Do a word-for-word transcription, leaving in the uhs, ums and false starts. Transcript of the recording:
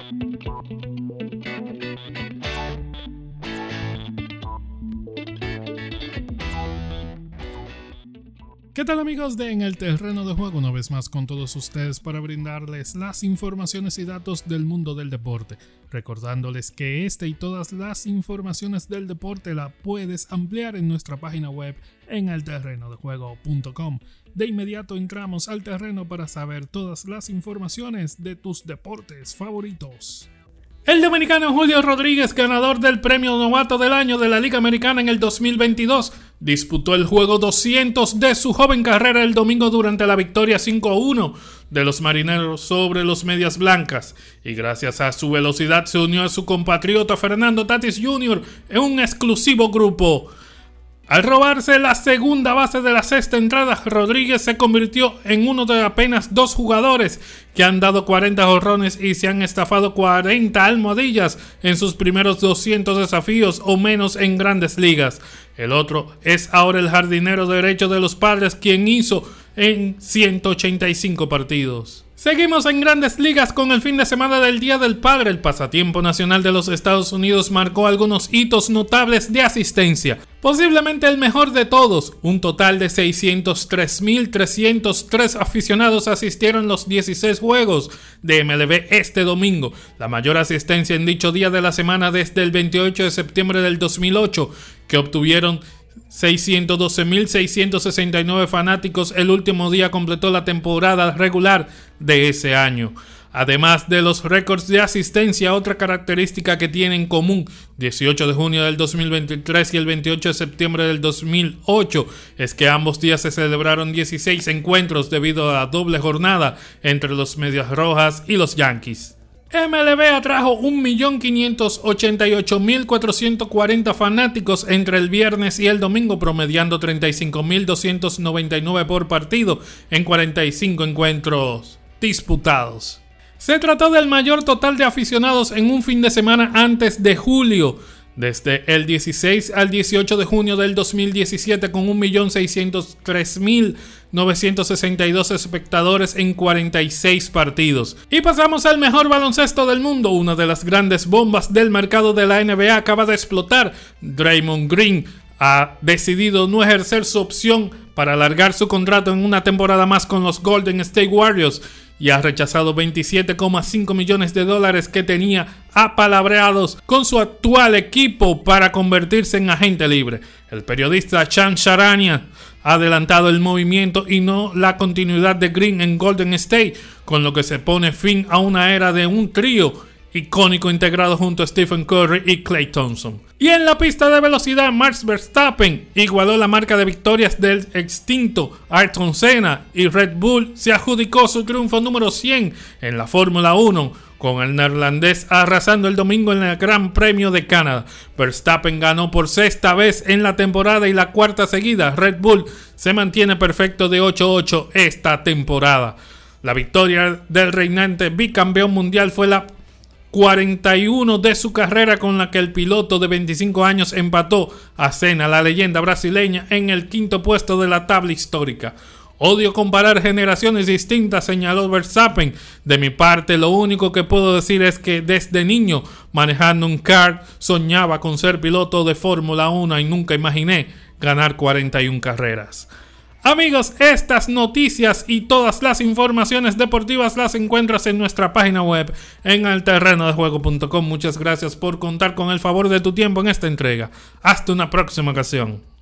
¿Qué tal, amigos de En el Terreno de Juego? Una vez más con todos ustedes para brindarles las informaciones y datos del mundo del deporte. Recordándoles que este y todas las informaciones del deporte la puedes ampliar en nuestra página web en el terreno de juego punto com. De inmediato entramos al terreno para saber todas las informaciones de tus deportes favoritos. El dominicano Julio Rodríguez, ganador del premio Novato del Año de la Liga Americana en el dos mil veintidós, disputó el juego doscientos de su joven carrera el domingo durante la victoria cinco a uno de los Marineros sobre los Medias Blancas, y gracias a su velocidad se unió a su compatriota Fernando Tatis junior en un exclusivo grupo. Al robarse la segunda base de la sexta entrada, Rodríguez se convirtió en uno de apenas dos jugadores que han dado cuarenta jonrones y se han estafado cuarenta almohadillas en sus primeros doscientos desafíos o menos en Grandes Ligas. El otro es ahora el jardinero derecho de los Padres, quien hizo en ciento ochenta y cinco partidos. Seguimos en Grandes Ligas con el fin de semana del Día del Padre. El pasatiempo nacional de los Estados Unidos marcó algunos hitos notables de asistencia. Posiblemente el mejor de todos, un total de seiscientos tres mil trescientos tres aficionados asistieron los dieciséis juegos de M L B este domingo, la mayor asistencia en dicho día de la semana desde el veintiocho de septiembre del dos mil ocho, que obtuvieron seiscientos doce mil seiscientos sesenta y nueve fanáticos. El último día completó la temporada regular de ese año. Además de los récords de asistencia, otra característica que tienen en común dieciocho de junio del dos mil veintitrés y el veintiocho de septiembre del dos mil ocho es que ambos días se celebraron dieciséis encuentros debido a la doble jornada entre los Medias Rojas y los Yankees. M L B atrajo un millón quinientos ochenta y ocho mil cuatrocientos cuarenta fanáticos entre el viernes y el domingo, promediando treinta y cinco mil doscientos noventa y nueve por partido en cuarenta y cinco encuentros disputados. Se trató del mayor total de aficionados en un fin de semana antes de julio, desde el dieciséis al dieciocho de junio del dos mil diecisiete, con un millón seiscientos tres mil novecientos sesenta y dos espectadores en cuarenta y seis partidos. Y pasamos al mejor baloncesto del mundo. Una de las grandes bombas del mercado de la N B A acaba de explotar. Draymond Green ha decidido no ejercer su opción para alargar su contrato en una temporada más con los Golden State Warriors y ha rechazado veintisiete coma cinco millones de dólares que tenía apalabreados con su actual equipo para convertirse en agente libre. El periodista Shams Charania ha adelantado el movimiento y no la continuidad de Green en Golden State, con lo que se pone fin a una era de un trío icónico integrado junto a Stephen Curry y Klay Thompson. Y en la pista de velocidad, Max Verstappen igualó la marca de victorias del extinto Ayrton Senna y Red Bull se adjudicó su triunfo número cien en la Fórmula uno, con el neerlandés arrasando el domingo en el Gran Premio de Canadá. Verstappen ganó por sexta vez en la temporada y la cuarta seguida. Red Bull se mantiene perfecto de ocho a ocho esta temporada. La victoria del reinante bicampeón mundial fue la cuarenta y uno de su carrera, con la que el piloto de veinticinco años empató a Senna, la leyenda brasileña, en el quinto puesto de la tabla histórica. Odio comparar generaciones distintas, señaló Verstappen. De mi parte, lo único que puedo decir es que desde niño, manejando un kart, soñaba con ser piloto de Fórmula uno y nunca imaginé ganar cuarenta y una carreras. Amigos, estas noticias y todas las informaciones deportivas las encuentras en nuestra página web en el terreno de juego punto com. Muchas gracias por contar con el favor de tu tiempo en esta entrega. Hasta una próxima ocasión.